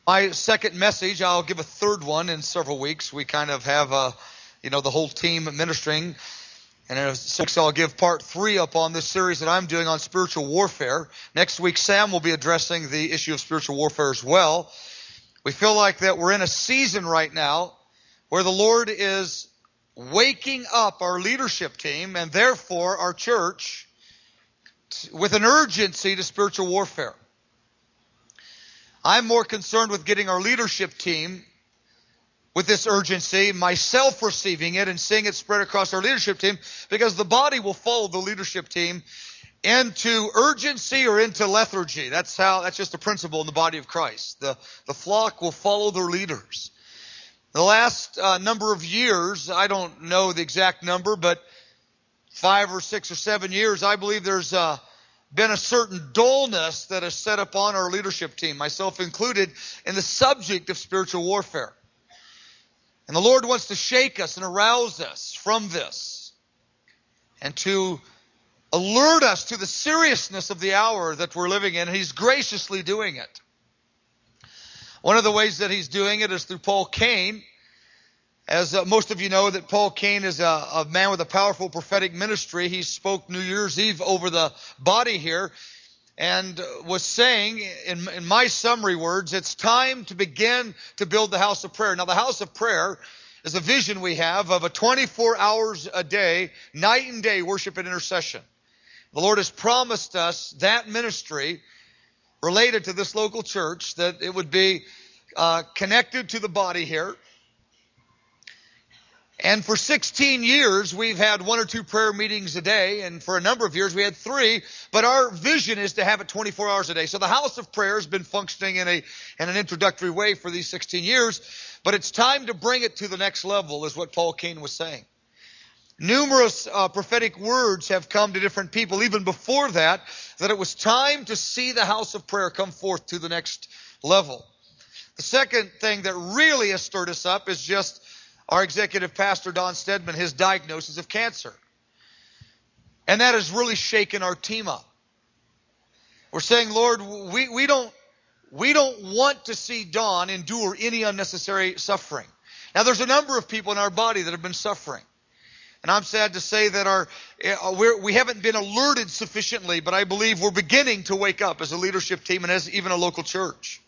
My second message, I'll give a third one in several weeks. We kind of have, the whole team ministering. And in 6 I'll give part 3 up on this series that I'm doing on spiritual warfare. Next week, Sam will be addressing the issue of spiritual warfare as well. We feel like that we're in a season right now where the Lord is waking up our leadership team and therefore our church with an urgency to spiritual warfare. I'm more concerned with getting our leadership team with this urgency, myself receiving it and seeing it spread across our leadership team, because the body will follow the leadership team into urgency or into lethargy. That's just a principle in the body of Christ. The flock will follow their leaders. The last number of years, I don't know the exact number, but 5 or 6 or 7 years, I believe there's been a certain dullness that is set upon our leadership team, myself included, in the subject of spiritual warfare. And the Lord wants to shake us and arouse us from this and to alert us to the seriousness of the hour that we're living in. He's graciously doing it. One of the ways that He's doing it is through Paul Cain. As most of you know, that Paul Cain is a man with a powerful prophetic ministry. He spoke New Year's Eve over the body here and was saying, in my summary words, it's time to begin to build the house of prayer. Now, the house of prayer is a vision we have of a 24 hours a day, night and day worship and intercession. The Lord has promised us that ministry related to this local church, that it would be connected to the body here. And for 16 years, we've had 1 or 2 prayer meetings a day. And for a number of years, we had 3. But our vision is to have it 24 hours a day. So the house of prayer has been functioning in an introductory way for these 16 years. But it's time to bring it to the next level, is what Paul Cain was saying. Numerous prophetic words have come to different people, even before that it was time to see the house of prayer come forth to the next level. The second thing that really has stirred us up is just our executive pastor, Don Stedman, his diagnosis of cancer. And that has really shaken our team up. We're saying, Lord, we don't want to see Don endure any unnecessary suffering. Now, there's a number of people in our body that have been suffering. And I'm sad to say that we haven't been alerted sufficiently, but I believe we're beginning to wake up as a leadership team and as even a local church.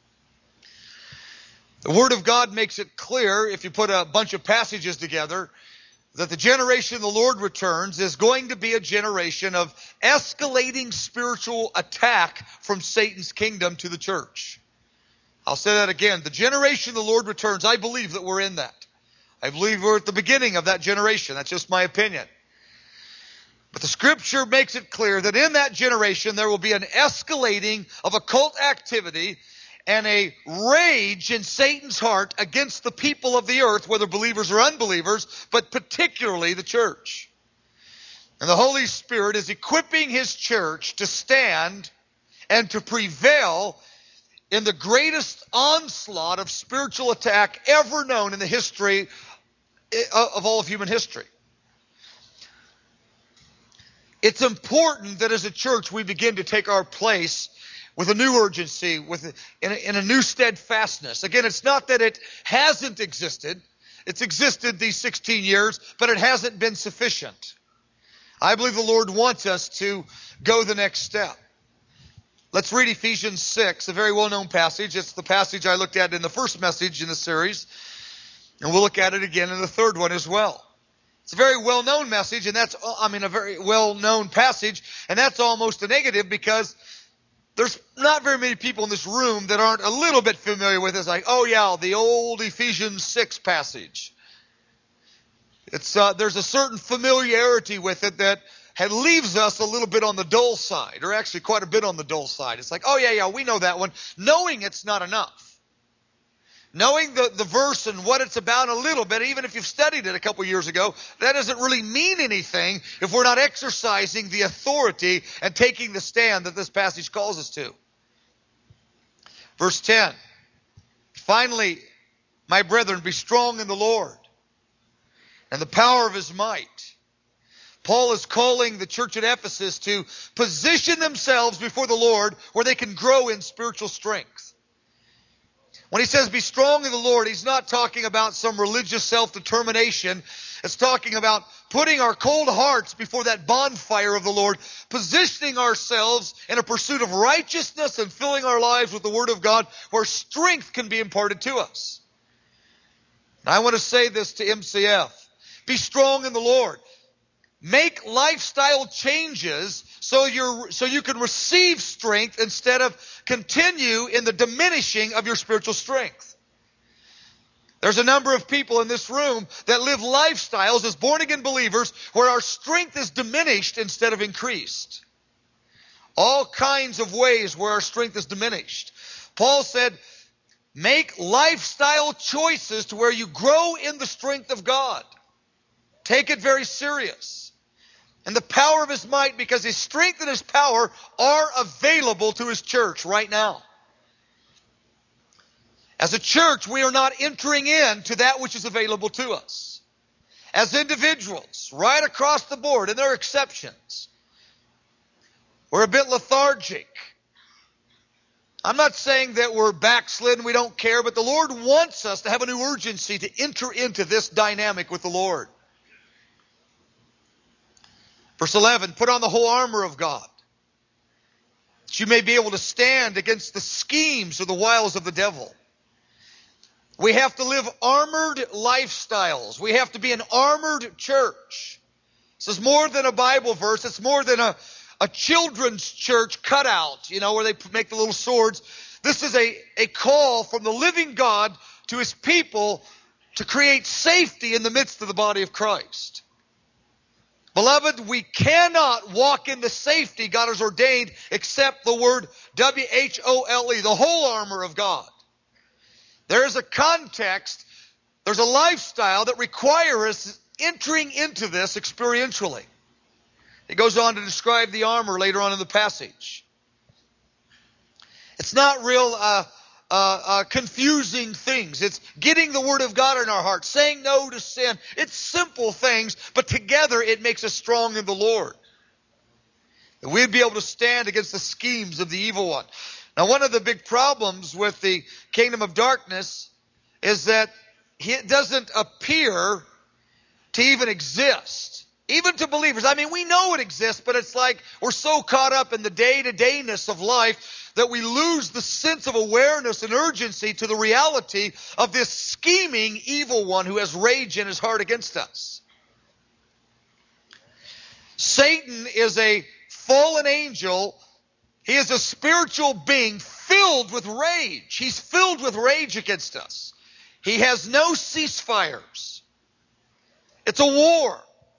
The Word of God makes it clear, if you put a bunch of passages together, that the generation the Lord returns is going to be a generation of escalating spiritual attack from Satan's kingdom to the church. I'll say that again. The generation the Lord returns, I believe that we're in that. I believe we're at the beginning of that generation. That's just my opinion. But the Scripture makes it clear that in that generation there will be an escalating of occult activity and a rage in Satan's heart against the people of the earth, whether believers or unbelievers, but particularly the church. And the Holy Spirit is equipping His church to stand and to prevail in the greatest onslaught of spiritual attack ever known in the history of all of human history. It's important that as a church we begin to take our place with a new urgency, in a new steadfastness. Again, it's not that it hasn't existed. It's existed these 16 years, but it hasn't been sufficient. I believe the Lord wants us to go the next step. Let's read Ephesians 6, a very well-known passage. It's the passage I looked at in the first message in the series, and we'll look at it again in the third one as well. It's a very well-known message, and a very well-known passage, and that's almost a negative because there's not very many people in this room that aren't a little bit familiar with it. It's like, oh yeah, the old Ephesians 6 passage. There's a certain familiarity with it that leaves us a little bit on the dull side, or actually quite a bit on the dull side. It's like, oh yeah, we know that one. Knowing it's not enough. Knowing the verse and what it's about a little bit, even if you've studied it a couple years ago, that doesn't really mean anything if we're not exercising the authority and taking the stand that this passage calls us to. Verse 10, finally, my brethren, be strong in the Lord and the power of His might. Paul is calling the church at Ephesus to position themselves before the Lord where they can grow in spiritual strength. When he says be strong in the Lord, he's not talking about some religious self-determination. It's talking about putting our cold hearts before that bonfire of the Lord, positioning ourselves in a pursuit of righteousness and filling our lives with the Word of God where strength can be imparted to us. And I want to say this to MCF. Be strong in the Lord. Make lifestyle changes so you can receive strength instead of continue in the diminishing of your spiritual strength. There's a number of people in this room that live lifestyles as born-again believers where our strength is diminished instead of increased. All kinds of ways where our strength is diminished. Paul said, make lifestyle choices to where you grow in the strength of God. Take it very serious. And the power of His might, because His strength and His power are available to His church right now. As a church, we are not entering into that which is available to us. As individuals, right across the board, and there are exceptions, we're a bit lethargic. I'm not saying that we're backslidden, we don't care, but the Lord wants us to have a new urgency to enter into this dynamic with the Lord. Verse 11, put on the whole armor of God, that you may be able to stand against the schemes or the wiles of the devil. We have to live armored lifestyles. We have to be an armored church. This is more than a Bible verse. It's more than a children's church cutout, where they make the little swords. This is a call from the living God to His people to create safety in the midst of the body of Christ. Beloved, we cannot walk in the safety God has ordained except the word W-H-O-L-E, the whole armor of God. There is a context, there's a lifestyle that requires us entering into this experientially. He goes on to describe the armor later on in the passage. It's not real confusing things. It's getting the Word of God in our hearts, saying no to sin. It's simple things, but together it makes us strong in the Lord. That we'd be able to stand against the schemes of the evil one. Now, one of the big problems with the kingdom of darkness is that it doesn't appear to even exist. Even to believers. I mean, we know it exists, but it's like we're so caught up in the day-to-dayness of life that we lose the sense of awareness and urgency to the reality of this scheming evil one who has rage in his heart against us. Satan is a fallen angel. He is a spiritual being filled with rage. He's filled with rage against us. He has no ceasefires. It's a war.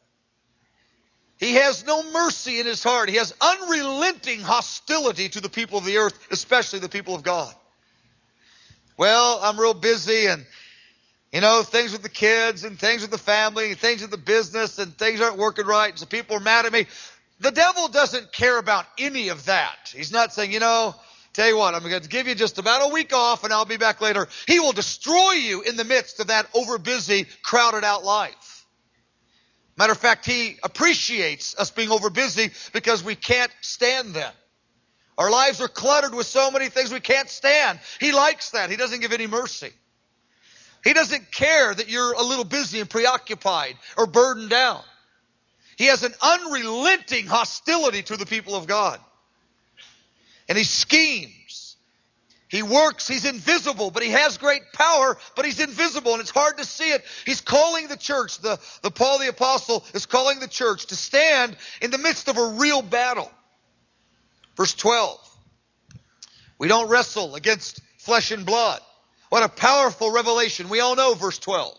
He has no mercy in his heart. He has unrelenting hostility to the people of the earth, especially the people of God. Well, I'm real busy and, things with the kids and things with the family and things with the business and things aren't working right. And so people are mad at me. The devil doesn't care about any of that. He's not saying, tell you what, I'm going to give you just about a week off and I'll be back later. He will destroy you in the midst of that overbusy, crowded out life. Matter of fact, he appreciates us being overbusy because we can't stand them. Our lives are cluttered with so many things we can't stand. He likes that. He doesn't give any mercy. He doesn't care that you're a little busy and preoccupied or burdened down. He has an unrelenting hostility to the people of God. And he schemes. He works, he's invisible, but he has great power, but he's invisible and it's hard to see it. He's calling the church, the Paul the Apostle is calling the church to stand in the midst of a real battle. Verse 12. We don't wrestle against flesh and blood. What a powerful revelation. We all know verse 12.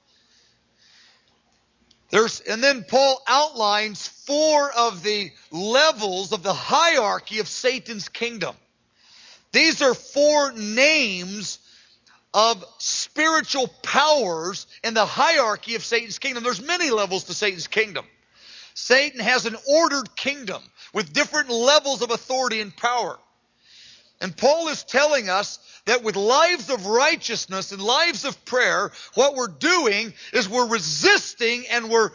And then Paul outlines 4 of the levels of the hierarchy of Satan's kingdom. These are 4 names of spiritual powers in the hierarchy of Satan's kingdom. There's many levels to Satan's kingdom. Satan has an ordered kingdom with different levels of authority and power. And Paul is telling us that with lives of righteousness and lives of prayer, what we're doing is we're resisting and we're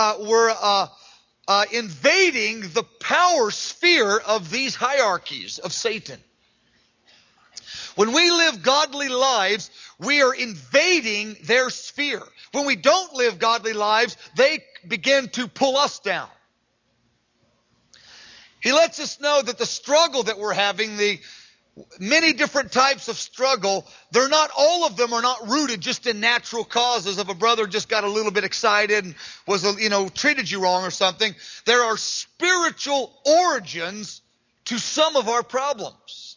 invading the power sphere of these hierarchies of Satan. When we live godly lives, we are invading their sphere. When we don't live godly lives, they begin to pull us down. He lets us know that the struggle that we're having, the many different types of struggle, all of them are not rooted just in natural causes of a brother just got a little bit excited and was, treated you wrong or something. There are spiritual origins to some of our problems.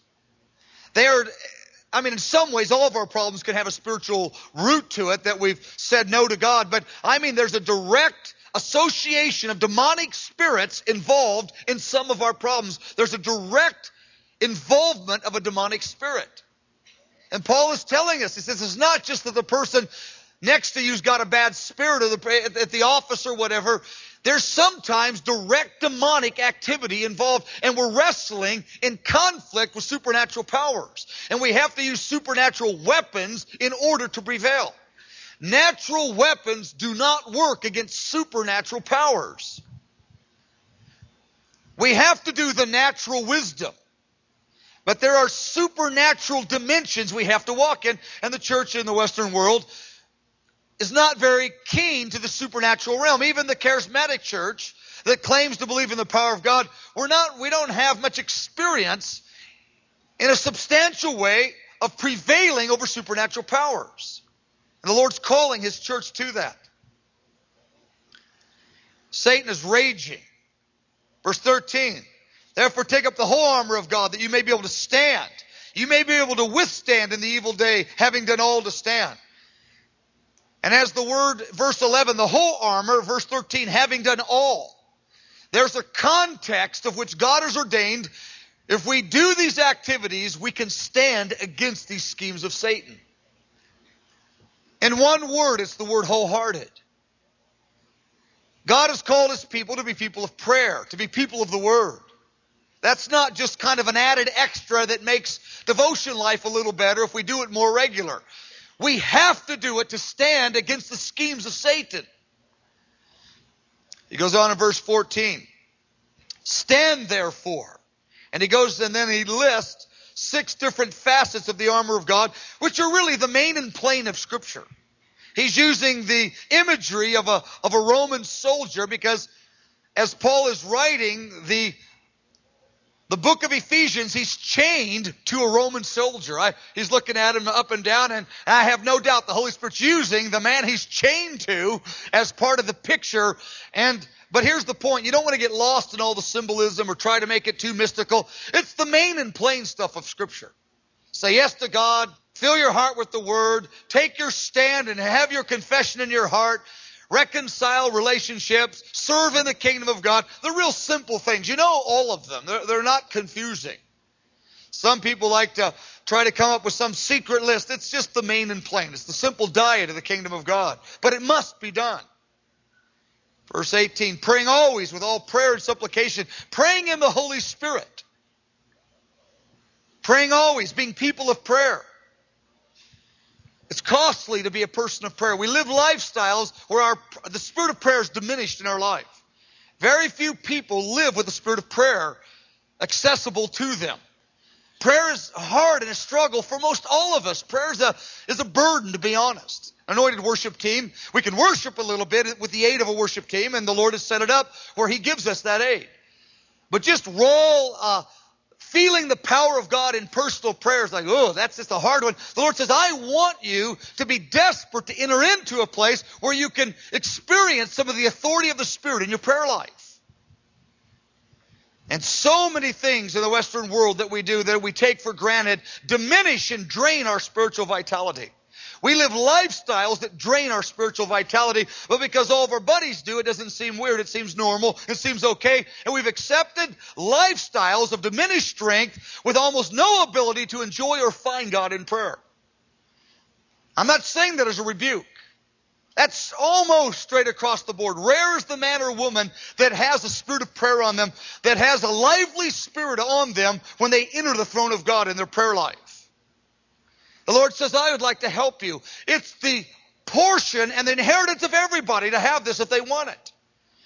In some ways, all of our problems can have a spiritual root to it that we've said no to God. But there's a direct association of demonic spirits involved in some of our problems. There's a direct involvement of a demonic spirit. And Paul is telling us, he says, it's not just that the person next to you's got a bad spirit at the office or whatever. There's sometimes direct demonic activity involved, and we're wrestling in conflict with supernatural powers. And we have to use supernatural weapons in order to prevail. Natural weapons do not work against supernatural powers. We have to do the natural wisdom. But there are supernatural dimensions we have to walk in, and the church in the Western world is not very keen to the supernatural realm. Even the charismatic church that claims to believe in the power of God, we don't have much experience in a substantial way of prevailing over supernatural powers. And the Lord's calling His church to that. Satan is raging. Verse 13, therefore take up the whole armor of God that you may be able to stand. You may be able to withstand in the evil day, having done all to stand. And as the word, verse 11, the whole armor, verse 13, having done all. There's a context of which God has ordained. If we do these activities, we can stand against these schemes of Satan. In one word, it's the word wholehearted. God has called His people to be people of prayer, to be people of the Word. That's not just kind of an added extra that makes devotion life a little better if we do it more regular. We have to do it to stand against the schemes of Satan. He goes on in verse 14. Stand therefore. And then he lists 6 different facets of the armor of God, which are really the main and plain of Scripture. He's using the imagery of a Roman soldier because as Paul is writing the book of Ephesians, he's chained to a Roman soldier. He's looking at him up and down, and I have no doubt the Holy Spirit's using the man he's chained to as part of the picture. But here's the point. You don't want to get lost in all the symbolism or try to make it too mystical. It's the main and plain stuff of Scripture. Say yes to God. Fill your heart with the Word. Take your stand and have your confession in your heart. Reconcile relationships. Serve in the kingdom of God. The real simple things. You know all of them. They're not confusing. Some people like to try to come up with some secret list. It's just the main and plain. It's the simple diet of the kingdom of God. But it must be done. Verse 18, praying always with all prayer and supplication. Praying in the Holy Spirit. Praying always, being people of prayer. It's costly to be a person of prayer. We live lifestyles where the spirit of prayer is diminished in our life. Very few people live with the spirit of prayer accessible to them. Prayer is hard and a struggle for most all of us. Prayer is a burden, to be honest. Anointed worship team, we can worship a little bit with the aid of a worship team, and the Lord has set it up where He gives us that aid. But just raw feeling the power of God in personal prayer is like, that's just a hard one. The Lord says, I want you to be desperate to enter into a place where you can experience some of the authority of the Spirit in your prayer life. And so many things in the Western world that we do that we take for granted diminish and drain our spiritual vitality. We live lifestyles that drain our spiritual vitality, but because all of our buddies do, it doesn't seem weird. It seems normal. It seems okay. And we've accepted lifestyles of diminished strength with almost no ability to enjoy or find God in prayer. I'm not saying that as a rebuke. That's almost straight across the board. Rare is the man or woman that has a spirit of prayer on them, that has a lively spirit on them when they enter the throne of God in their prayer life. The Lord says, I would like to help you. It's the portion and the inheritance of everybody to have this if they want it.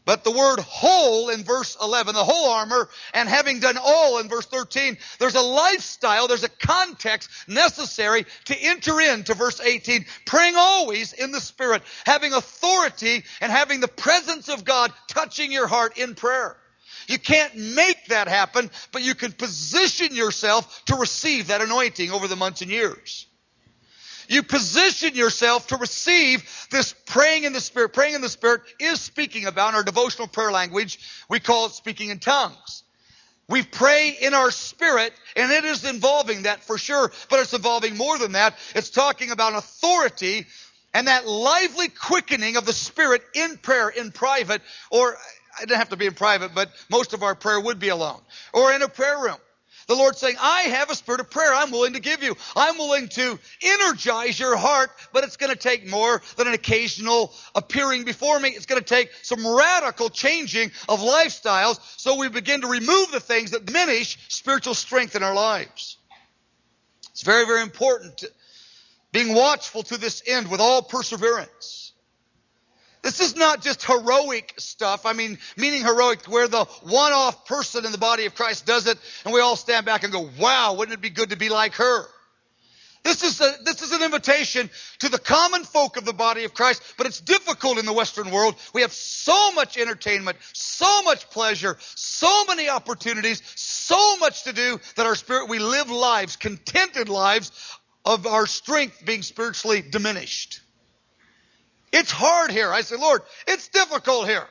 But the word whole in verse 11, the whole armor, and having done all in verse 13, there's a lifestyle, there's a context necessary to enter into verse 18, praying always in the Spirit, having authority and having the presence of God touching your heart in prayer. You can't make that happen, but you can position yourself to receive that anointing over the months and years. You position yourself to receive this praying in the Spirit. Praying in the Spirit is speaking about, in our devotional prayer language, we call it speaking in tongues. We pray in our spirit, and it is involving that for sure, but it's involving more than that. It's talking about authority and that lively quickening of the Spirit in prayer, in private, or it doesn't have to be in private, but most of our prayer would be alone, or in a prayer room. The Lord's saying, I have a spirit of prayer I'm willing to give you. I'm willing to energize your heart, but it's going to take more than an occasional appearing before me. It's going to take some radical changing of lifestyles so we begin to remove the things that diminish spiritual strength in our lives. It's very, very important being watchful to this end with all perseverance. This is not just heroic stuff. Meaning heroic where the one-off person in the body of Christ does it and we all stand back and go, wow, wouldn't it be good to be like her? This is an invitation to the common folk of the body of Christ, but it's difficult in the Western world. We have so much entertainment, so much pleasure, so many opportunities, so much to do that we live lives, contented lives of our strength being spiritually diminished. It's hard here. I say, Lord, it's difficult here. Of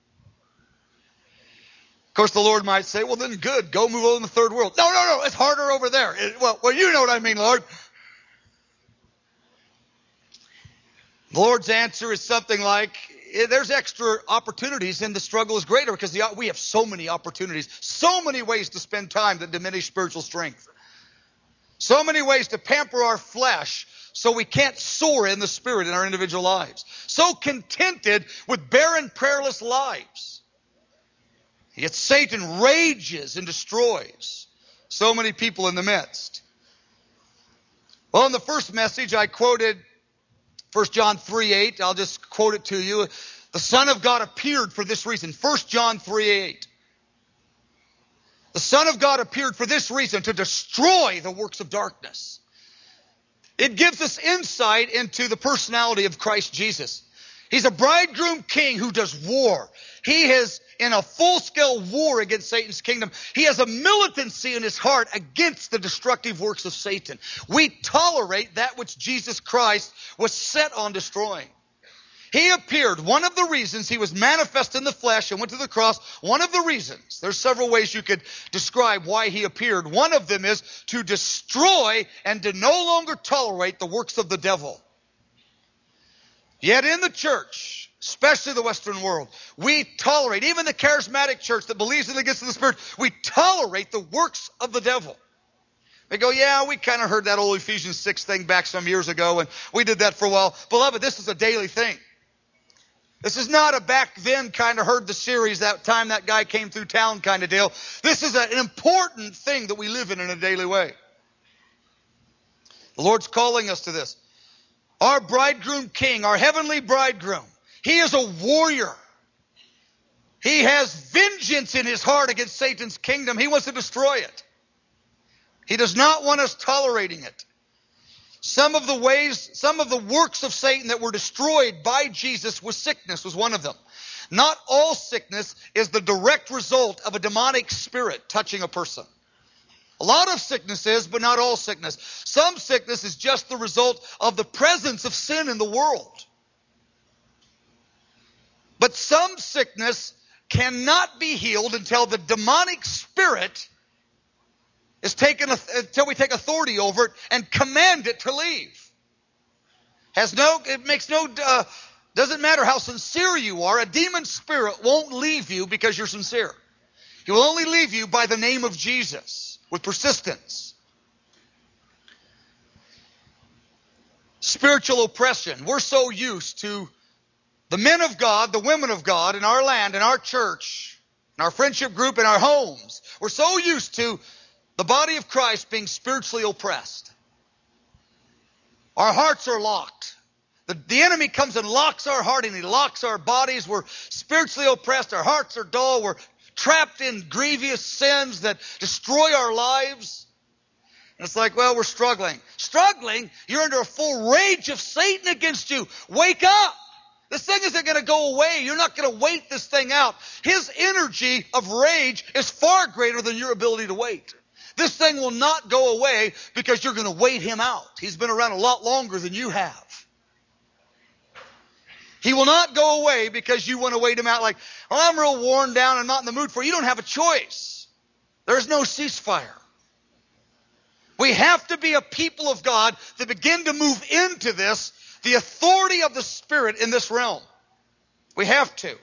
course, the Lord might say, well, then good. Go move on in the third world. No. It's harder over there. Well, you know what I mean, Lord. The Lord's answer is something like, there's extra opportunities and the struggle is greater because we have so many opportunities, so many ways to spend time that diminish spiritual strength. So many ways to pamper our flesh so we can't soar in the Spirit in our individual lives. So contented with barren, prayerless lives. Yet Satan rages and destroys so many people in the midst. Well, in the first message I quoted 1 John 3:8. I'll just quote it to you. The Son of God appeared for this reason. 1 John 3:8. The Son of God appeared for this reason, to destroy the works of darkness. It gives us insight into the personality of Christ Jesus. He's a bridegroom king who does war. He is in a full-scale war against Satan's kingdom. He has a militancy in his heart against the destructive works of Satan. We tolerate that which Jesus Christ was set on destroying. He appeared. One of the reasons he was manifest in the flesh and went to the cross, one of the reasons, there's several ways you could describe why he appeared. One of them is to destroy and to no longer tolerate the works of the devil. Yet in the church, especially the Western world, we tolerate, even the charismatic church that believes in the gifts of the Spirit, we tolerate the works of the devil. They go, yeah, we kind of heard that old Ephesians 6 thing back some years ago, and we did that for a while. Beloved, this is a daily thing. This is not a back then kind of heard the series that time that guy came through town kind of deal. This is an important thing that we live in a daily way. The Lord's calling us to this. Our bridegroom king, our heavenly bridegroom, he is a warrior. He has vengeance in his heart against Satan's kingdom. He wants to destroy it. He does not want us tolerating it. Some of the works of Satan that were destroyed by Jesus was sickness, was one of them. Not all sickness is the direct result of a demonic spirit touching a person. A lot of sickness is, but not all sickness. Some sickness is just the result of the presence of sin in the world. But some sickness cannot be healed until the demonic spirit is taken, until we take authority over it and command it to leave. Doesn't matter how sincere you are, a demon spirit won't leave you because you're sincere. He will only leave you by the name of Jesus with persistence. Spiritual oppression. We're so used to the men of God, the women of God in our land, in our church, in our friendship group, in our homes. We're so used to the body of Christ being spiritually oppressed. Our hearts are locked. The enemy comes and locks our heart and he locks our bodies. We're spiritually oppressed. Our hearts are dull. We're trapped in grievous sins that destroy our lives. And it's like, well, we're struggling. Struggling? You're under a full rage of Satan against you. Wake up. This thing isn't going to go away. You're not going to wait this thing out. His energy of rage is far greater than your ability to wait. This thing will not go away because you're going to wait him out. He's been around a lot longer than you have. He will not go away because you want to wait him out like, oh, I'm real worn down. I'm not in the mood for it. You don't have a choice. There's no ceasefire. We have to be a people of God that begin to move into this, the authority of the Spirit in this realm. We have to. It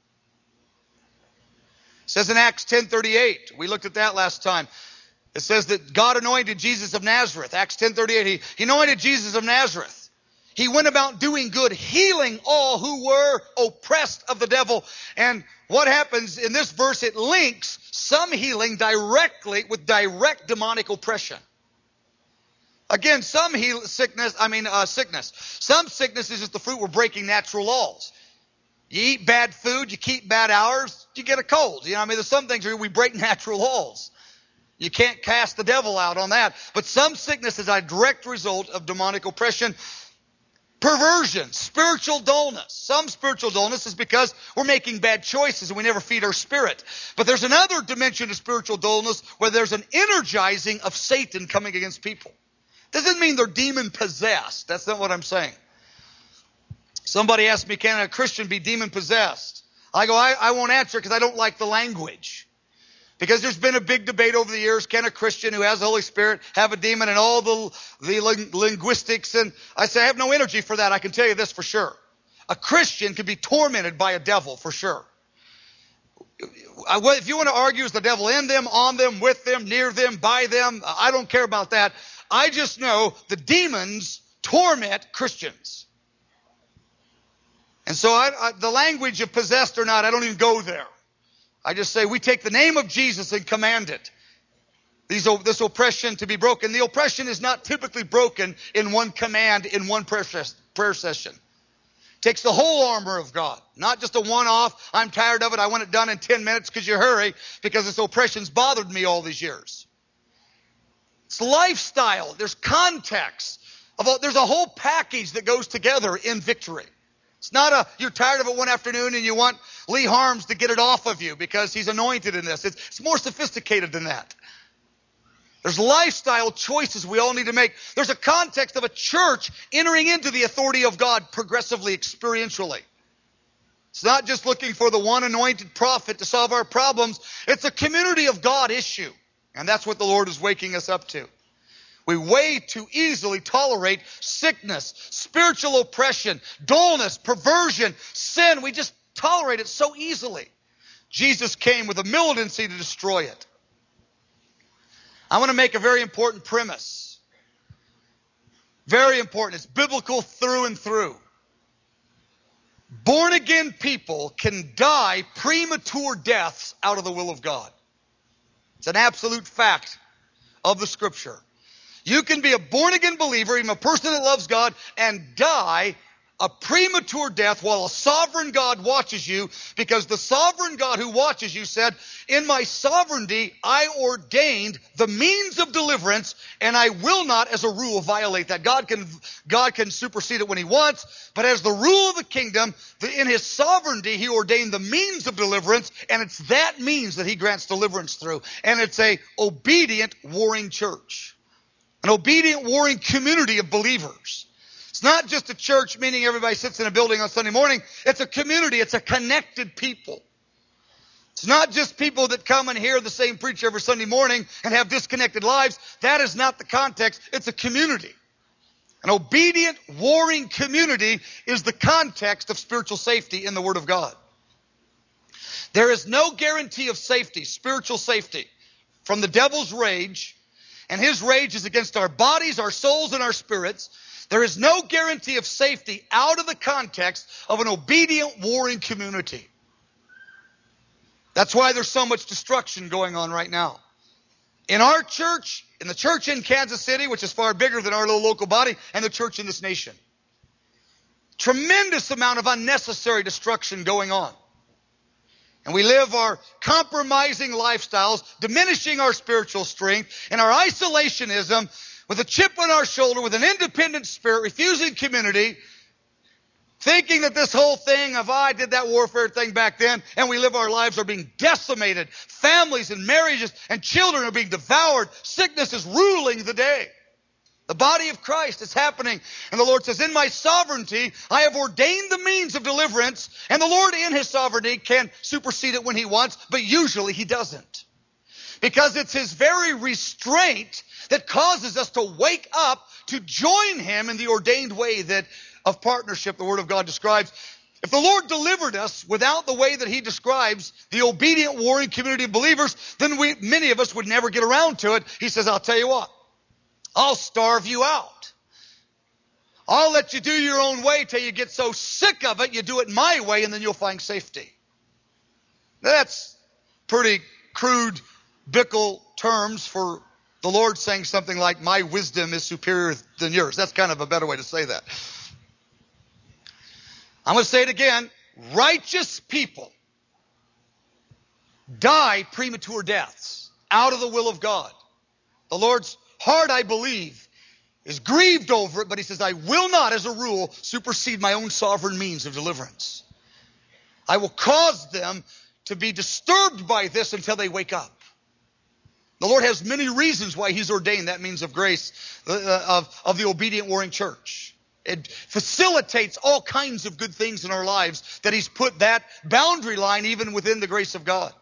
says in Acts 10:38, we looked at that last time. It says that God anointed Jesus of Nazareth. Acts 10:38, he anointed Jesus of Nazareth. He went about doing good, healing all who were oppressed of the devil. And what happens in this verse, it links some healing directly with direct demonic oppression. Again, some sickness. Some sickness is just the fruit we're breaking natural laws. You eat bad food, you keep bad hours, you get a cold. There's some things where we break natural laws. You can't cast the devil out on that. But some sickness is a direct result of demonic oppression. Perversion, spiritual dullness. Some spiritual dullness is because we're making bad choices and we never feed our spirit. But there's another dimension of spiritual dullness where there's an energizing of Satan coming against people. Doesn't mean they're demon possessed. That's not what I'm saying. Somebody asked me, can a Christian be demon possessed? I go, I won't answer because I don't like the language. Because there's been a big debate over the years, can a Christian who has the Holy Spirit have a demon and all the linguistics? And I say, I have no energy for that. I can tell you this for sure. A Christian can be tormented by a devil for sure. If you want to argue, is the devil in them, on them, with them, near them, by them? I don't care about that. I just know the demons torment Christians. And so the language of possessed or not, I don't even go there. I just say we take the name of Jesus and command it. This oppression to be broken. The oppression is not typically broken in one command, in one prayer session. It takes the whole armor of God, not just a one-off, I'm tired of it, I want it done in 10 minutes because you hurry, because this oppression's bothered me all these years. It's lifestyle. There's context. There's a whole package that goes together in victory. It's not you're tired of it one afternoon and you want Lee Harms to get it off of you because he's anointed in this. It's more sophisticated than that. There's lifestyle choices we all need to make. There's a context of a church entering into the authority of God progressively, experientially. It's not just looking for the one anointed prophet to solve our problems. It's a community of God issue. And that's what the Lord is waking us up to. We way too easily tolerate sickness, spiritual oppression, dullness, perversion, sin. We just tolerate it so easily. Jesus came with a militancy to destroy it. I want to make a very important premise. Very important. It's biblical through and through. Born again people can die premature deaths out of the will of God. It's an absolute fact of the Scripture. You can be a born-again believer, even a person that loves God, and die a premature death while a sovereign God watches you, because the sovereign God who watches you said, in my sovereignty, I ordained the means of deliverance, and I will not, as a rule, violate that. God can supersede it when he wants, but as the rule of the kingdom, in his sovereignty, he ordained the means of deliverance, and it's that means that he grants deliverance through. And it's a obedient, warring church. An obedient, warring community of believers. It's not just a church, meaning everybody sits in a building on Sunday morning. It's a community. It's a connected people. It's not just people that come and hear the same preacher every Sunday morning and have disconnected lives. That is not the context. It's a community. An obedient, warring community is the context of spiritual safety in the Word of God. There is no guarantee of safety, spiritual safety, from the devil's rage. And his rage is against our bodies, our souls, and our spirits. There is no guarantee of safety out of the context of an obedient, warring community. That's why there's so much destruction going on right now. In our church, in the church in Kansas City, which is far bigger than our little local body, and the church in this nation. tremendous amount of unnecessary destruction going on. And we live our compromising lifestyles, diminishing our spiritual strength, and our isolationism with a chip on our shoulder, with an independent spirit, refusing community, thinking that this whole thing of, I did that warfare thing back then, and we live our lives are being decimated. Families and marriages and children are being devoured. Sickness is ruling the day. The body of Christ is happening. And the Lord says, in my sovereignty, I have ordained the means of deliverance. And the Lord in His sovereignty can supersede it when He wants, but usually He doesn't. Because it's His very restraint that causes us to wake up to join Him in the ordained way that of partnership the Word of God describes. If the Lord delivered us without the way that He describes the obedient warring community of believers, then many of us would never get around to it. He says, I'll tell you what. I'll starve you out. I'll let you do your own way till you get so sick of it, you do it my way, and then you'll find safety. That's pretty crude biblical terms for the Lord saying something like, my wisdom is superior than yours. That's kind of a better way to say that. I'm going to say it again. Righteous people die premature deaths out of the will of God. The Lord's heart, I believe, is grieved over it, but He says, I will not, as a rule, supersede my own sovereign means of deliverance. I will cause them to be disturbed by this until they wake up. The Lord has many reasons why He's ordained that means of grace, of the obedient warring church. It facilitates all kinds of good things in our lives that He's put that boundary line even within the grace of God.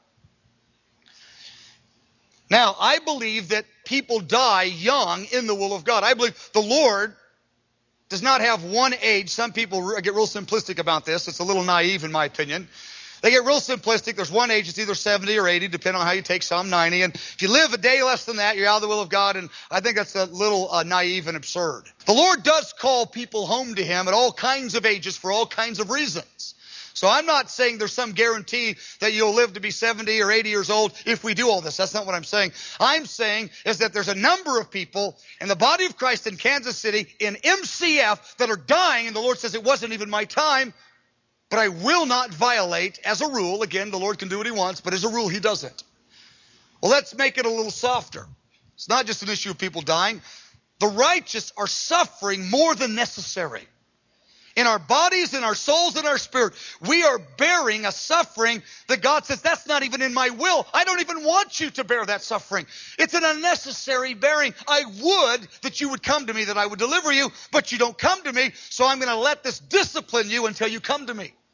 Now, I believe that people die young in the will of God. I believe the Lord does not have one age. Some people get real simplistic about this. It's a little naive in my opinion. They get real simplistic. There's one age, it's either 70 or 80, depending on how you take Psalm 90. And if you live a day less than that, you're out of the will of God. And I think that's a little naive and absurd. The Lord does call people home to Him at all kinds of ages for all kinds of reasons. So I'm not saying there's some guarantee that you'll live to be 70 or 80 years old if we do all this. That's not what I'm saying. I'm saying is that there's a number of people in the body of Christ in Kansas City, in MCF, that are dying, and the Lord says it wasn't even my time, but I will not violate, as a rule. Again, the Lord can do what He wants, but as a rule, He doesn't. Well, let's make it a little softer. It's not just an issue of people dying. The righteous are suffering more than necessary. In our bodies, in our souls, in our spirit, we are bearing a suffering that God says, that's not even in my will. I don't even want you to bear that suffering. It's an unnecessary bearing. I would that you would come to me, that I would deliver you, but you don't come to me, so I'm going to let this discipline you until you come to me.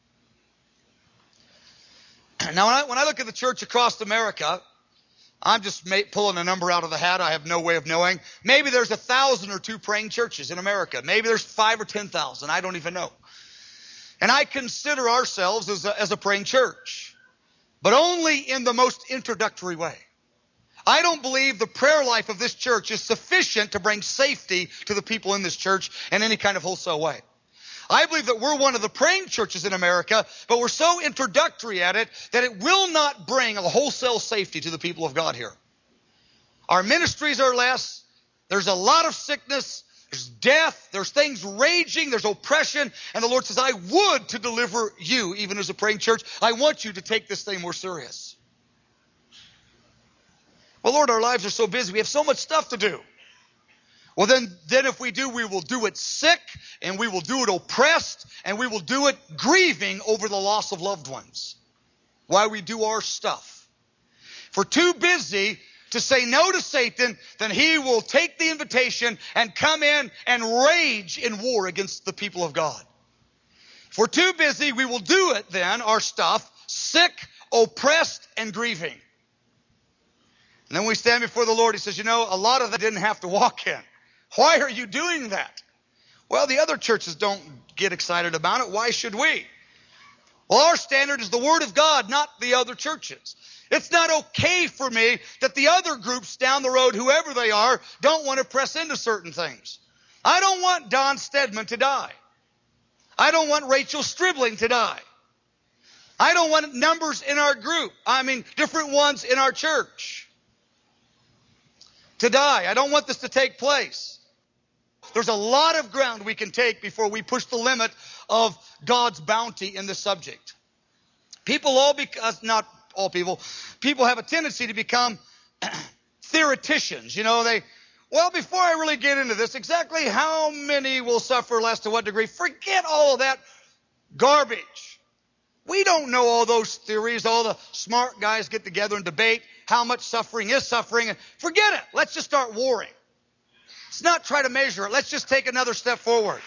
Now, when I look at the church across America, I'm just pulling a number out of the hat. I have no way of knowing. Maybe there's 1,000 or 2 praying churches in America. Maybe there's 5 or 10,000. I don't even know. And I consider ourselves as a praying church, but only in the most introductory way. I don't believe the prayer life of this church is sufficient to bring safety to the people in this church in any kind of wholesale way. I believe that we're one of the praying churches in America, but we're so introductory at it that it will not bring a wholesale safety to the people of God here. Our ministries are less. There's a lot of sickness. There's death. There's things raging. There's oppression. And the Lord says, I would to deliver you, even as a praying church. I want you to take this thing more serious. Well, Lord, our lives are so busy. We have so much stuff to do. Well, then if we do, we will do it sick, and we will do it oppressed, and we will do it grieving over the loss of loved ones while we do our stuff. If we're too busy to say no to Satan, then he will take the invitation and come in and rage in war against the people of God. If we're too busy, we will do it then, our stuff, sick, oppressed, and grieving. And then we stand before the Lord. He says, a lot of that didn't have to walk in. Why are you doing that? Well, the other churches don't get excited about it. Why should we? Well, our standard is the Word of God, not the other churches. It's not okay for me that the other groups down the road, whoever they are, don't want to press into certain things. I don't want Don Stedman to die. I don't want Rachel Stribling to die. I don't want numbers in our group. Different ones in our church to die. I don't want this to take place. There's a lot of ground we can take before we push the limit of God's bounty in this subject. Not all people have a tendency to become theoreticians. Before I really get into this, exactly how many will suffer less, to what degree? Forget all of that garbage. We don't know all those theories. All the smart guys get together and debate how much suffering is suffering. And forget it. Let's just start warring. Let's not try to measure it. Let's just take another step forward.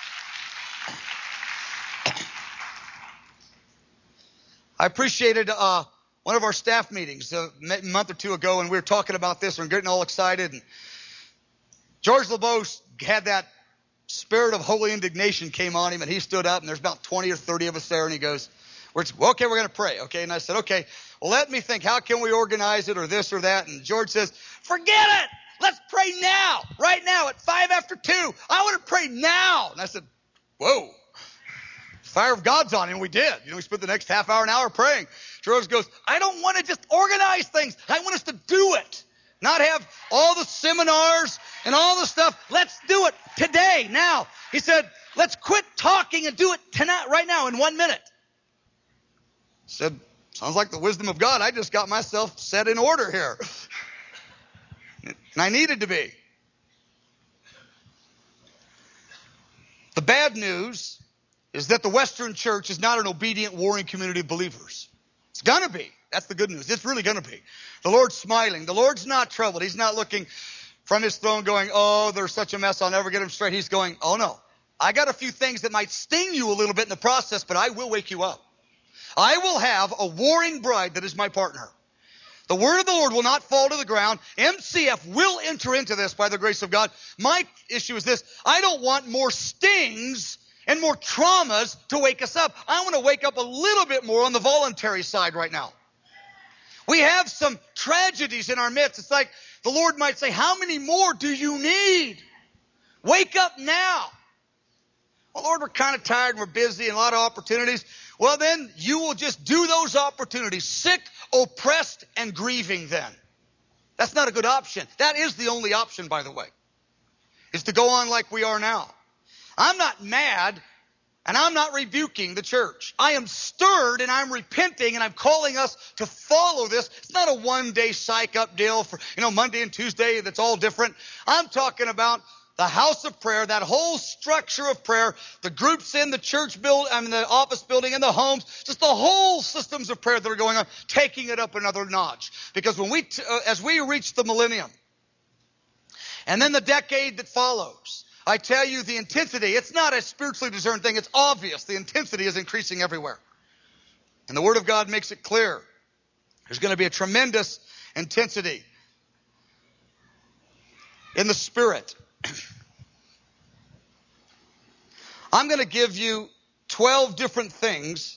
I appreciated one of our staff meetings a month or two ago, and we were talking about this and getting all excited. And George LeBeau had that spirit of holy indignation came on him, and he stood up, and there's about 20 or 30 of us there, and he goes, we're going to pray, okay? And I said, okay, well, let me think, how can we organize it or this or that? And George says, forget it. Let's pray now, right now at 5 after 2. I want to pray now. And I said, whoa, fire of God's on him. We did. We spent the next half hour, an hour praying. George goes, I don't want to just organize things. I want us to do it. Not have all the seminars and all the stuff. Let's do it today, now. He said, let's quit talking and do it tonight, right now, in 1 minute. I said, sounds like the wisdom of God. I just got myself set in order here. And I needed to be. The bad news is that the Western church is not an obedient, warring community of believers. It's going to be. That's the good news. It's really going to be. The Lord's smiling. The Lord's not troubled. He's not looking from his throne going, oh, there's such a mess, I'll never get him straight. He's going, oh, no. I got a few things that might sting you a little bit in the process, but I will wake you up. I will have a warring bride that is my partner. The word of the Lord will not fall to the ground. MCF will enter into this by the grace of God. My issue is this. I don't want more stings and more traumas to wake us up. I want to wake up a little bit more on the voluntary side right now. We have some tragedies in our midst. It's like the Lord might say, how many more do you need? Wake up now. Well, Lord, we're kind of tired and we're busy and a lot of opportunities. Well, then you will just do those opportunities, sick, oppressed, and grieving then. That's not a good option. That is the only option, by the way, is to go on like we are now. I'm not mad and I'm not rebuking the church. I am stirred and I'm repenting and I'm calling us to follow this. It's not a one-day psych up deal for, Monday and Tuesday that's all different. I'm talking about the house of prayer, that whole structure of prayer, the groups in the church the office building and the homes, just the whole systems of prayer that are going on, taking it up another notch. Because as we reach the millennium and then the decade that follows, I tell you the intensity, it's not a spiritually discerned thing. It's obvious. The intensity is increasing everywhere. And the Word of God makes it clear. There's going to be a tremendous intensity in the Spirit. I'm going to give you 12 different things,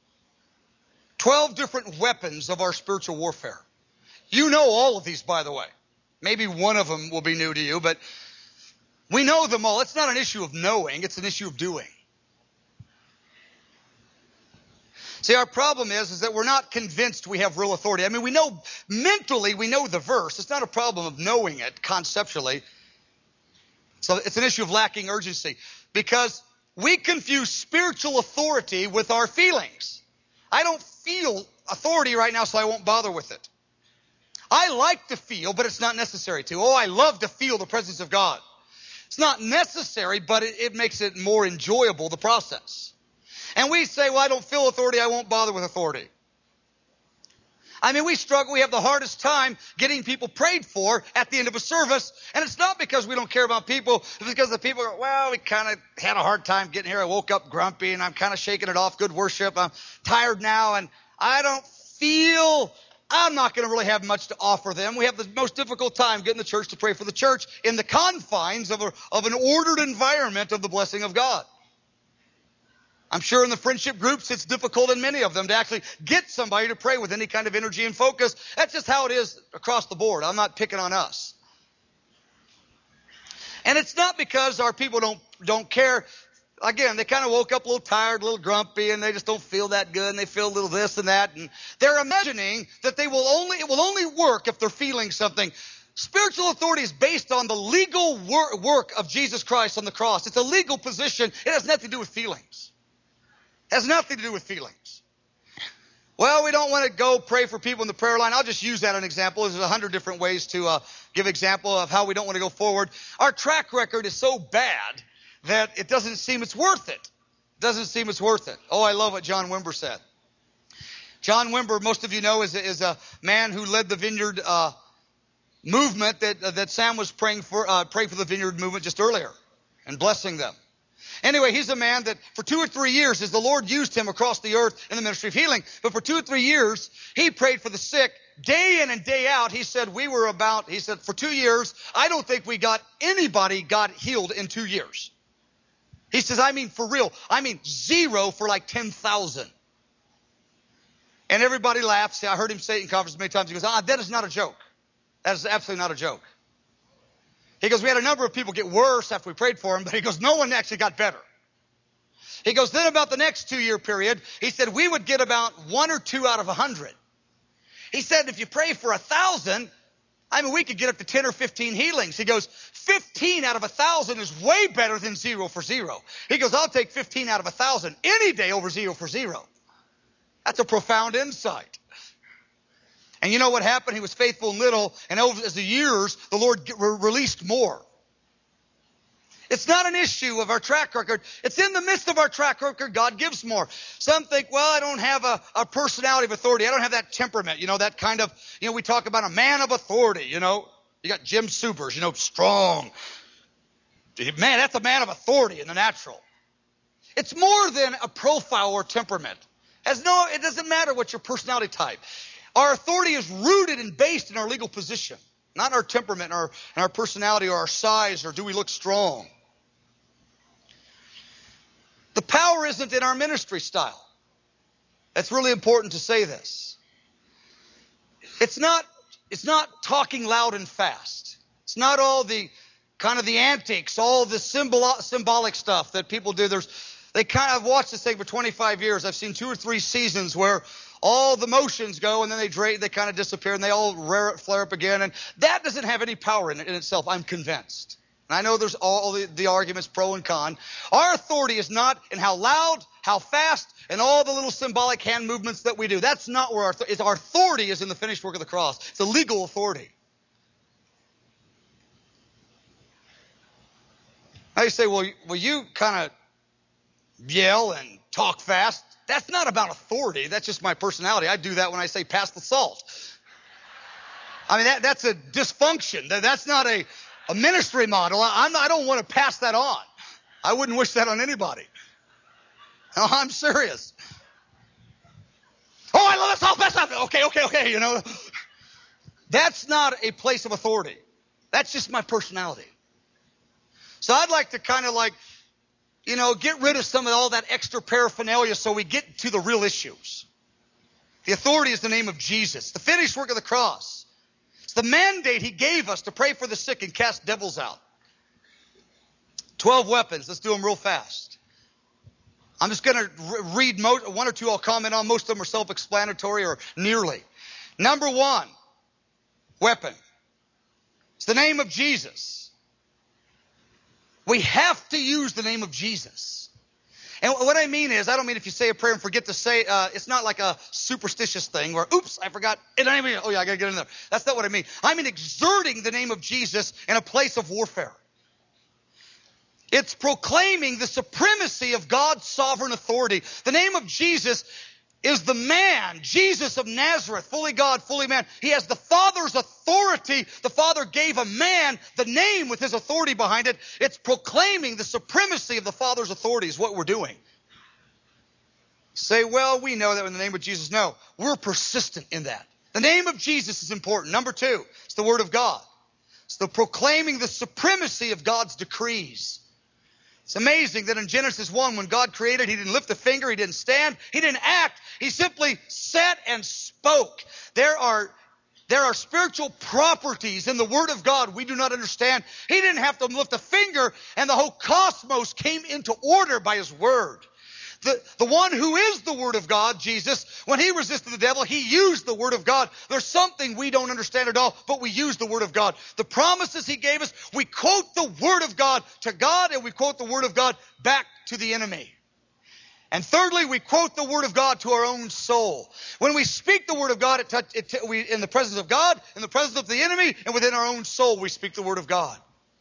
12 different weapons of our spiritual warfare. You know all of these, by the way. Maybe one of them will be new to you, but we know them all. It's not an issue of knowing, it's an issue of doing. See, our problem is that we're not convinced we have real authority. I mean, we know the verse. It's not a problem of knowing it conceptually. So it's an issue of lacking urgency because we confuse spiritual authority with our feelings. I don't feel authority right now, so I won't bother with it. I like to feel, but it's not necessary to. Oh, I love to feel the presence of God. It's not necessary, but it makes it more enjoyable, the process. And we say, well, I don't feel authority, I won't bother with authority. I mean, we struggle. We have the hardest time getting people prayed for at the end of a service. And it's not because we don't care about people. It's because the people go, well, we kind of had a hard time getting here. I woke up grumpy and I'm kind of shaking it off. Good worship. I'm tired now and I'm not going to really have much to offer them. We have the most difficult time getting the church to pray for the church in the confines of an ordered environment of the blessing of God. I'm sure in the friendship groups, it's difficult in many of them to actually get somebody to pray with any kind of energy and focus. That's just how it is across the board. I'm not picking on us. And it's not because our people don't care. Again, they kind of woke up a little tired, a little grumpy, and they just don't feel that good, and they feel a little this and that. And they're imagining that it will only work if they're feeling something. Spiritual authority is based on the legal work of Jesus Christ on the cross. It's a legal position. It has nothing to do with feelings. It has nothing to do with feelings. Well, we don't want to go pray for people in the prayer line. I'll just use that as an example. There's 100 different ways to give example of how we don't want to go forward. Our track record is so bad that it doesn't seem it's worth it. It doesn't seem it's worth it. Oh, I love what John Wimber said. John Wimber, most of you know, is a man who led the Vineyard movement that Sam was praying for the Vineyard movement just earlier and blessing them. Anyway, he's a man that for 2 or 3 years, as the Lord used him across the earth in the ministry of healing, but for 2 or 3 years, he prayed for the sick day in and day out. He said, for 2 years, I don't think anybody got healed in 2 years. He says, I mean, for real, I mean 0 for like 10,000. And everybody laughs. I heard him say it in conference many times. He goes, that is not a joke. That is absolutely not a joke. He goes, we had a number of people get worse after we prayed for them, but he goes, no one actually got better. He goes, then about the next 2-year period, he said, we would get about 1 or 2 out of 100. He said, if you pray for 1,000, we could get up to 10 or 15 healings. He goes, 15 out of 1,000 is way better than 0 for 0. He goes, I'll take 15 out of 1,000 any day over 0 for 0. That's a profound insight. And you know what happened? He was faithful in little, and as the years, the Lord released more. It's not an issue of our track record. It's in the midst of our track record, God gives more. Some think, well, I don't have a personality of authority. I don't have that temperament, that kind of, we talk about a man of authority, You got Jim Subers, strong. Man, that's a man of authority in the natural. It's more than a profile or temperament. It doesn't matter what your personality type. Our authority is rooted and based in our legal position, not in our temperament or in our personality or our size or do we look strong. The power isn't in our ministry style. It's really important to say this. It's not talking loud and fast. It's not all the kind of the antics, all the symbolic stuff that people do. I've watched this thing for 25 years. I've seen 2 or 3 seasons where all the motions go and then they kind of disappear and they all flare up again. And that doesn't have any power in itself, I'm convinced. And I know there's all the arguments pro and con. Our authority is not in how loud, how fast, and all the little symbolic hand movements that we do. That's not where our authority is in the finished work of the cross. It's a legal authority. Now you say, well, you kind of yell and talk fast. That's not about authority. That's just my personality. I do that when I say pass the salt. That's a dysfunction. That's not a ministry model. I don't want to pass that on. I wouldn't wish that on anybody. No, I'm serious. Oh, I love that salt. That's not okay. That's not a place of authority. That's just my personality. So I'd like to kind of get rid of some of all that extra paraphernalia so we get to the real issues. The authority is the name of Jesus, the finished work of the cross. It's the mandate he gave us to pray for the sick and cast devils out. 12 weapons. Let's do them real fast. I'm just going to read 1 or 2 I'll comment on. Most of them are self-explanatory or nearly. Number 1, weapon. It's the name of Jesus. We have to use the name of Jesus. And what I mean is, I don't mean if you say a prayer and forget to say, it's not like a superstitious thing where, oops, I forgot. I got to get in there. That's not what I mean. I mean exerting the name of Jesus in a place of warfare. It's proclaiming the supremacy of God's sovereign authority. The name of Jesus is the man, Jesus of Nazareth, fully God, fully man. He has the Father's authority. The Father gave a man the name with his authority behind it. It's proclaiming the supremacy of the Father's authority is what we're doing. Say, well, we know that in the name of Jesus. No, we're persistent in that. The name of Jesus is important. Number 2, it's the Word of God. It's the proclaiming the supremacy of God's decrees. It's amazing that in Genesis 1, when God created, he didn't lift a finger, he didn't stand, he didn't act. He simply sat and spoke. There are spiritual properties in the Word of God we do not understand. He didn't have to lift a finger, and the whole cosmos came into order by his Word. The one who is the Word of God, Jesus, when he resisted the devil, he used the Word of God. There's something we don't understand at all, but we use the Word of God. The promises he gave us, we quote the Word of God to God, and we quote the Word of God back to the enemy. And thirdly, we quote the Word of God to our own soul. When we speak the Word of God, in the presence of God, in the presence of the enemy, and within our own soul, we speak the Word of God.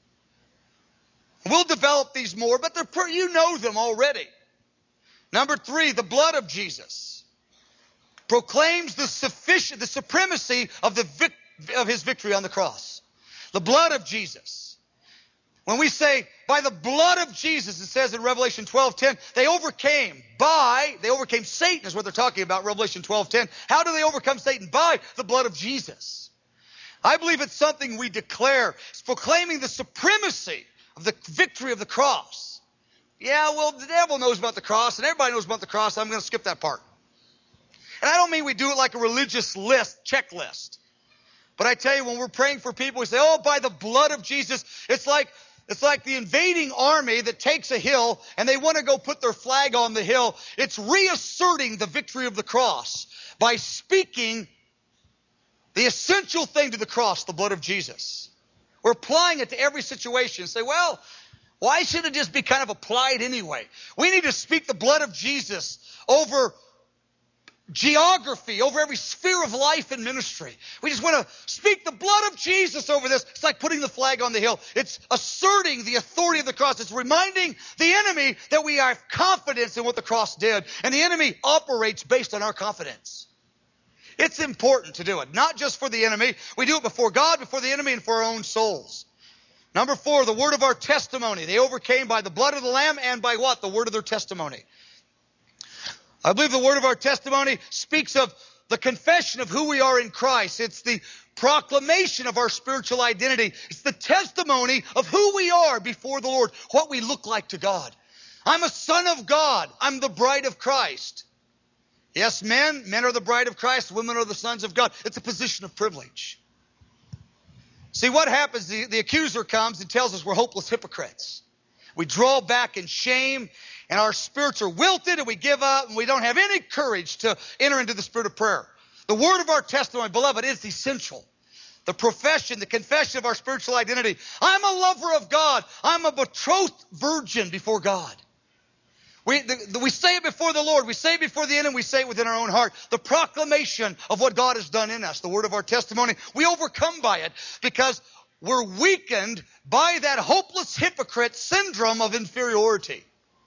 We'll develop these more, but you know them already. Number 3, the blood of Jesus proclaims the supremacy of his victory on the cross. The blood of Jesus. When we say, by the blood of Jesus, it says in Revelation 12:10, they overcame Satan, is what they're talking about, Revelation 12:10. How do they overcome Satan? By the blood of Jesus. I believe it's something we declare. It's proclaiming the supremacy of the victory of the cross. Yeah, well, the devil knows about the cross, and everybody knows about the cross. I'm going to skip that part. And I don't mean we do it like a religious checklist. But I tell you, when we're praying for people, we say, oh, by the blood of Jesus. It's like the invading army that takes a hill and they want to go put their flag on the hill. It's reasserting the victory of the cross by speaking the essential thing to the cross, the blood of Jesus. We're applying it to every situation. Say, well, why should it just be kind of applied anyway? We need to speak the blood of Jesus over geography, over every sphere of life and ministry. We just want to speak the blood of Jesus over this. It's like putting the flag on the hill. It's asserting the authority of the cross. It's reminding the enemy that we have confidence in what the cross did. And the enemy operates based on our confidence. It's important to do it, not just for the enemy. We do it before God, before the enemy, and for our own souls. Number 4, the word of our testimony. They overcame by the blood of the Lamb and by what? The word of their testimony. I believe the word of our testimony speaks of the confession of who we are in Christ. It's the proclamation of our spiritual identity. It's the testimony of who we are before the Lord, what we look like to God. I'm a son of God. I'm the bride of Christ. Yes, men are the bride of Christ. Women are the sons of God. It's a position of privilege. See, what happens, the accuser comes and tells us we're hopeless hypocrites. We draw back in shame, and our spirits are wilted, and we give up, and we don't have any courage to enter into the spirit of prayer. The word of our testimony, beloved, is essential. The profession, the confession of our spiritual identity. I'm a lover of God. I'm a betrothed virgin before God. We say it before the Lord. We say it before the enemy. We say it within our own heart. The proclamation of what God has done in us, the word of our testimony. We overcome by it because we're weakened by that hopeless hypocrite syndrome of inferiority.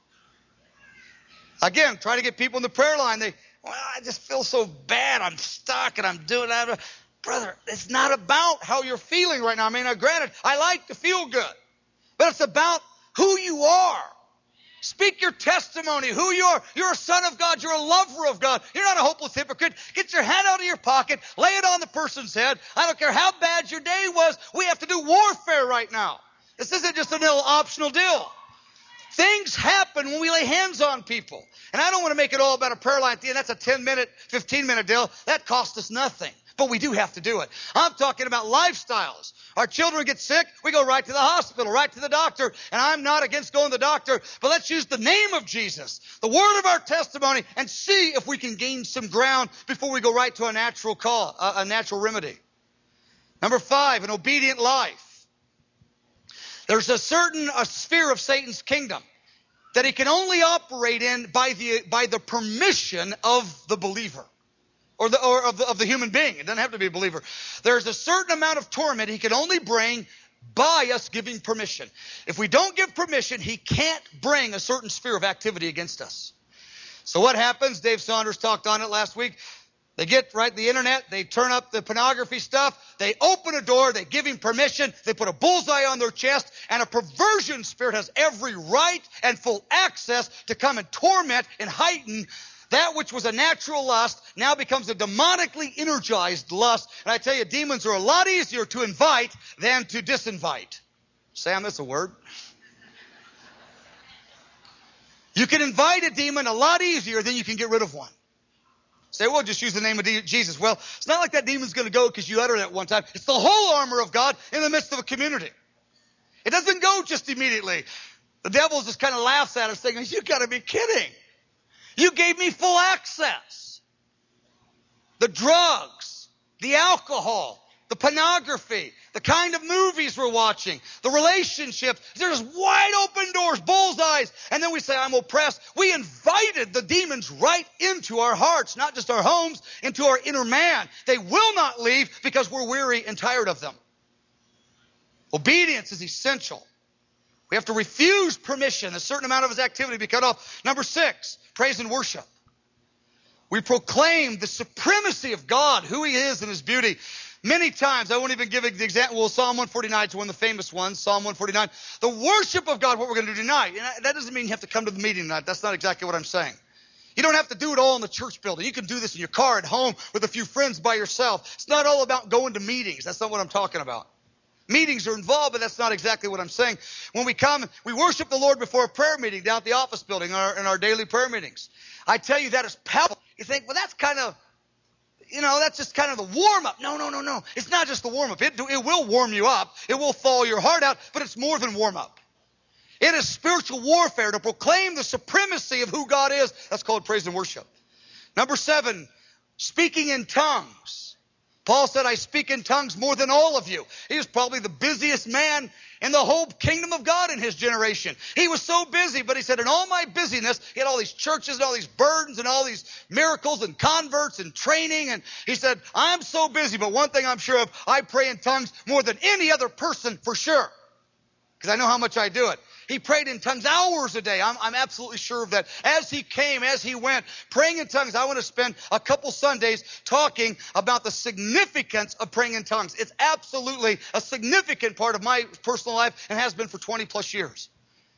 Again, trying to get people in the prayer line. I just feel so bad. I'm stuck and I'm doing that. Brother, it's not about how you're feeling right now. I mean, granted, I like to feel good. But it's about who you are. Speak your testimony, who you are. You're a son of God. You're a lover of God. You're not a hopeless hypocrite. Get your hand out of your pocket. Lay it on the person's head. I don't care how bad your day was. We have to do warfare right now. This isn't just a little optional deal. Things happen when we lay hands on people. And I don't want to make it all about a prayer line at the end. That's a 10-minute, 15-minute deal. That costs us nothing. But we do have to do it. I'm talking about lifestyles. Our children get sick, we go right to the hospital, right to the doctor. And I'm not against going to the doctor, but let's use the name of Jesus, the word of our testimony, and see if we can gain some ground before we go right to a natural call, a natural remedy. Number 5, an obedient life. There's a certain sphere of Satan's kingdom that he can only operate in by the permission of the believer. Or of the human being. It doesn't have to be a believer. There's a certain amount of torment he can only bring by us giving permission. If we don't give permission, he can't bring a certain sphere of activity against us. So what happens? Dave Saunders talked on it last week. They get the internet, they turn up the pornography stuff, they open a door, they give him permission, they put a bullseye on their chest, and a perversion spirit has every right and full access to come and torment and heighten that which was a natural lust now becomes a demonically energized lust. And I tell you, demons are a lot easier to invite than to disinvite. Sam, that's a word. You can invite a demon a lot easier than you can get rid of one. Say, well, just use the name of Jesus. Well, it's not like that demon's going to go because you uttered it one time. It's the whole armor of God in the midst of a community. It doesn't go just immediately. The devil just kind of laughs at us thinking, you got to be kidding. You gave me full access. The drugs, the alcohol, the pornography, the kind of movies we're watching, the relationships, there's wide open doors, bullseyes. And then we say, I'm oppressed. We invited the demons right into our hearts, not just our homes, into our inner man. They will not leave because we're weary and tired of them. Obedience is essential. We have to refuse permission. A certain amount of his activity be cut off. Number 6, praise and worship. We proclaim the supremacy of God, who he is and his beauty. Many times, I won't even give the example. Well, Psalm 149 is one of the famous ones. Psalm 149. The worship of God, what we're going to do tonight. And that doesn't mean you have to come to the meeting tonight. That's not exactly what I'm saying. You don't have to do it all in the church building. You can do this in your car at home with a few friends by yourself. It's not all about going to meetings. That's not what I'm talking about. Meetings are involved, but that's not exactly what I'm saying. When we come, we worship the Lord before a prayer meeting down at the office building in our daily prayer meetings. I tell you, that is powerful. You think, well, that's kind of, that's just kind of the warm-up. No. It's not just the warm-up. It will warm you up. It will thaw your heart out, but it's more than warm-up. It is spiritual warfare to proclaim the supremacy of who God is. That's called praise and worship. Number 7, speaking in tongues. Paul said, I speak in tongues more than all of you. He was probably the busiest man in the whole kingdom of God in his generation. He was so busy, but he said, in all my busyness, he had all these churches and all these burdens and all these miracles and converts and training. And he said, I'm so busy, but one thing I'm sure of, I pray in tongues more than any other person for sure. Because I know how much I do it. He prayed in tongues hours a day. I'm absolutely sure of that. As he came, as he went, praying in tongues. I want to spend a couple Sundays talking about the significance of praying in tongues. It's absolutely a significant part of my personal life and has been for 20 plus years.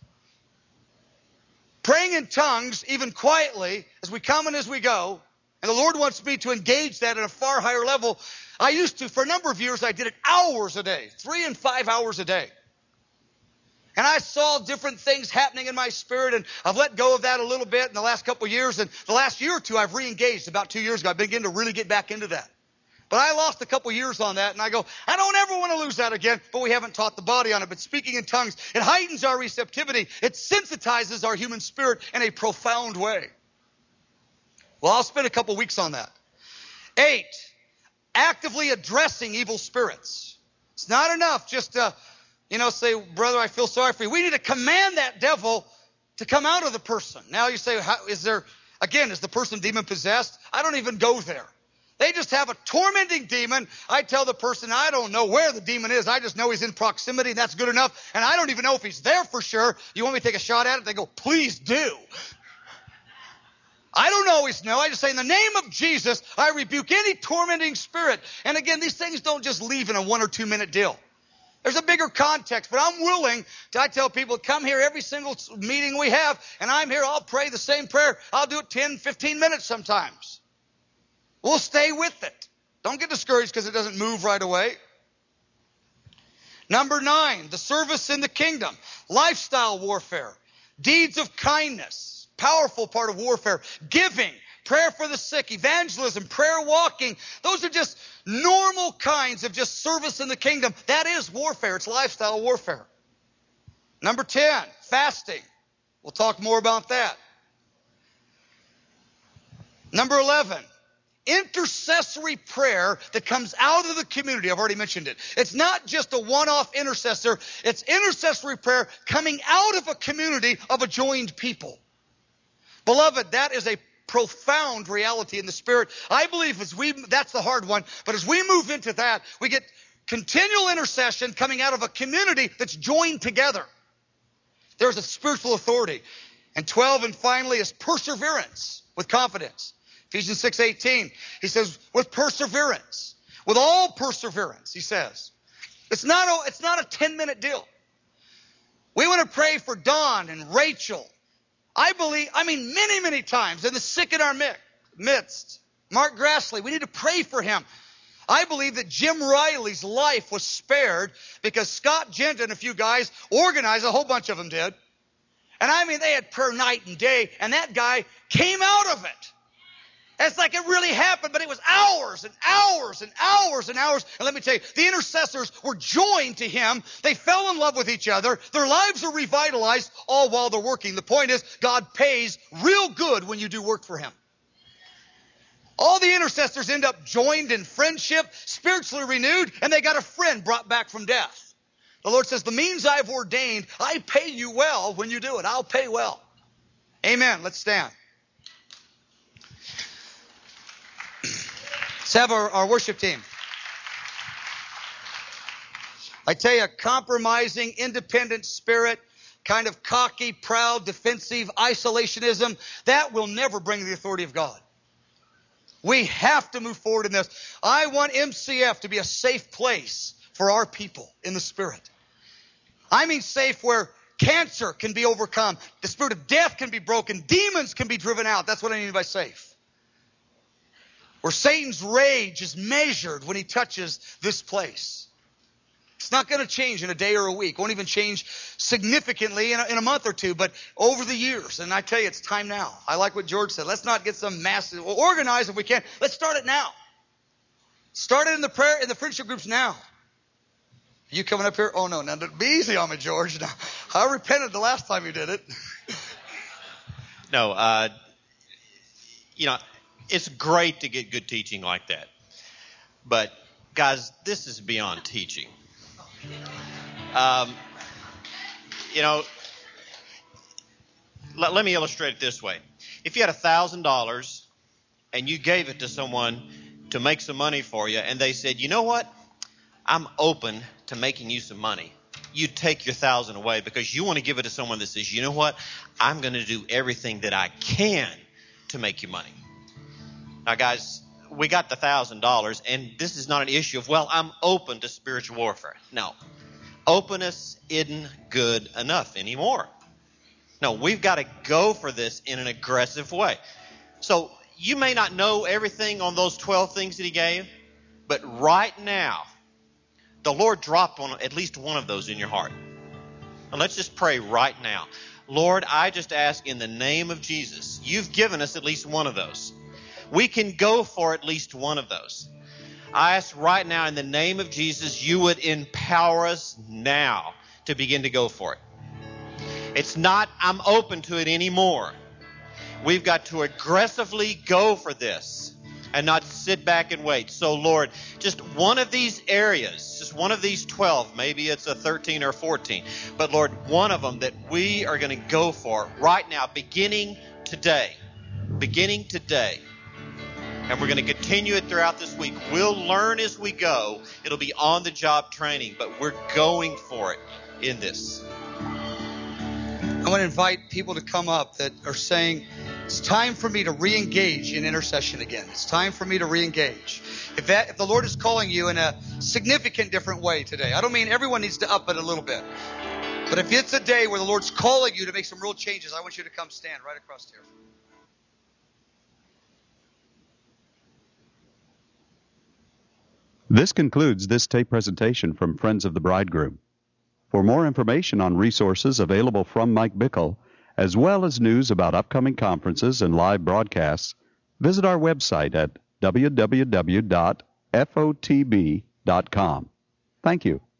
Praying in tongues, even quietly, as we come and as we go, and the Lord wants me to engage that at a far higher level. I used to, for a number of years, I did it hours a day, 3 and 5 hours a day. And I saw different things happening in my spirit, and I've let go of that a little bit in the last couple of years. And the last year or two, I've re-engaged. About 2 years ago, I've begun to really get back into that. But I lost a couple years on that, and I go, I don't ever want to lose that again, but we haven't taught the body on it. But speaking in tongues, it heightens our receptivity. It sensitizes our human spirit in a profound way. Well, I'll spend a couple weeks on that. 8, actively addressing evil spirits. It's not enough just to say, brother, I feel sorry for you. We need to command that devil to come out of the person. Now you say, is the person demon possessed? I don't even go there. They just have a tormenting demon. I tell the person, I don't know where the demon is. I just know he's in proximity, and that's good enough. And I don't even know if he's there for sure. You want me to take a shot at it? They go, please do. I don't always know. I just say, in the name of Jesus, I rebuke any tormenting spirit. And again, these things don't just leave in a 1 or 2 minute deal. There's a bigger context, but I'm willing I tell people, come here every single meeting we have, and I'm here, I'll pray the same prayer. I'll do it 10, 15 minutes sometimes. We'll stay with it. Don't get discouraged because it doesn't move right away. Number 9, the service in the kingdom. Lifestyle warfare. Deeds of kindness. Powerful part of warfare. Giving. Prayer for the sick, evangelism, prayer walking. Those are just normal kinds of just service in the kingdom. That is warfare. It's lifestyle warfare. Number 10, fasting. We'll talk more about that. Number 11, intercessory prayer that comes out of the community. I've already mentioned it. It's not just a one-off intercessor. It's intercessory prayer coming out of a community of a joined people. Beloved, that is a profound reality in the spirit. I believe that's the hard one, but as we move into that, we get continual intercession coming out of a community that's joined together. There's a spiritual authority. And 12, and finally, is perseverance with confidence. Ephesians 6:18, he says, with perseverance, with all perseverance, he says. It's not a 10-minute deal. We want to pray for Don and Rachel. Many, many times, and the sick in our midst. Mark Grassley, we need to pray for him. I believe that Jim Riley's life was spared because Scott Gent and a few guys organized, a whole bunch of them did. And they had prayer night and day, and that guy came out of it. It's like it really happened, but it was hours and hours and hours and hours. And let me tell you, the intercessors were joined to him. They fell in love with each other. Their lives are revitalized, all while they're working. The point is, God pays real good when you do work for him. All the intercessors end up joined in friendship, spiritually renewed, and they got a friend brought back from death. The Lord says, the means I've ordained, I pay you well when you do it. I'll pay well. Amen. Let's stand. Let's have our worship team. I tell you, a compromising, independent spirit, kind of cocky, proud, defensive, isolationism, that will never bring the authority of God. We have to move forward in this. I want MCF to be a safe place for our people in the spirit. I mean safe where cancer can be overcome, the spirit of death can be broken, demons can be driven out. That's what I mean by safe. Where Satan's rage is measured when he touches this place. It's not going to change in a day or a week. It won't even change significantly in a month or two, but over the years. And I tell you, it's time now. I like what George said. Let's not get some massive, we'll organize if we can. Let's start it now. Start it in the friendship groups now. Are you coming up here? Oh, no. Now, be easy on me, George. Now, I repented the last time you did it. No, it's great to get good teaching like that. But, guys, this is beyond teaching. Let me illustrate it this way. If you had $1,000 and you gave it to someone to make some money for you, and they said, you know what? I'm open to making you some money. You'd take your $1,000 away because you want to give it to someone that says, you know what? I'm going to do everything that I can to make you money. Now, guys, we got the $1,000, and this is not an issue of, well, I'm open to spiritual warfare. No. Openness isn't good enough anymore. No, we've got to go for this in an aggressive way. So you may not know everything on those 12 things that he gave, but right now, the Lord dropped at least one of those in your heart. And let's just pray right now. Lord, I just ask in the name of Jesus, you've given us at least one of those. We can go for at least one of those. I ask right now in the name of Jesus, you would empower us now to begin to go for it. It's not, I'm open to it anymore. We've got to aggressively go for this and not sit back and wait. So, Lord, just one of these areas, just one of these 12, maybe it's a 13 or 14, but Lord, one of them that we are going to go for right now, beginning today. And we're going to continue it throughout this week. We'll learn as we go. It'll be on-the-job training, but we're going for it in this. I want to invite people to come up that are saying, it's time for me to re-engage in intercession again. It's time for me to re-engage. If the Lord is calling you in a significant different way today, I don't mean everyone needs to up it a little bit. But if it's a day where the Lord's calling you to make some real changes, I want you to come stand right across here. This concludes this tape presentation from Friends of the Bridegroom. For more information on resources available from Mike Bickle, as well as news about upcoming conferences and live broadcasts, visit our website at www.fotb.com. Thank you.